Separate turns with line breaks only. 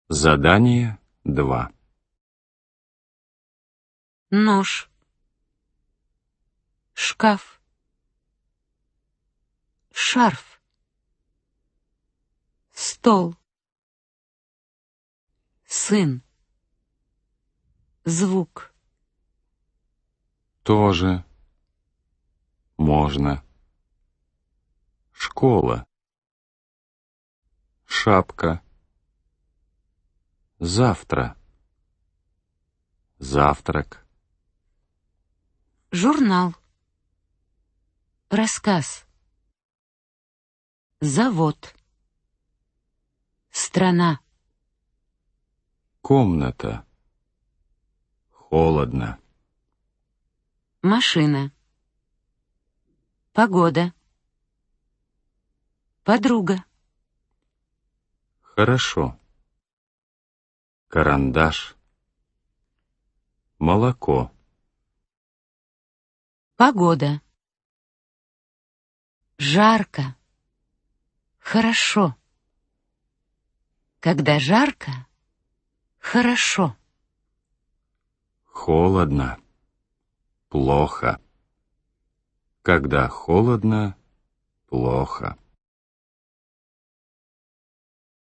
Задание 2.
Нож, шкаф, шарф, стол, сын, звук.
Тоже. Можно. Школа. Шапка. Завтра. Завтрак.
Журнал, рассказ, завод, страна,
Комната. Холодно.
машина, погода, подруга,
Хорошо. Карандаш. Молоко.
погода, жарко, хорошо. Когда жарко, хорошо.
Холодно. Плохо. Когда холодно, плохо.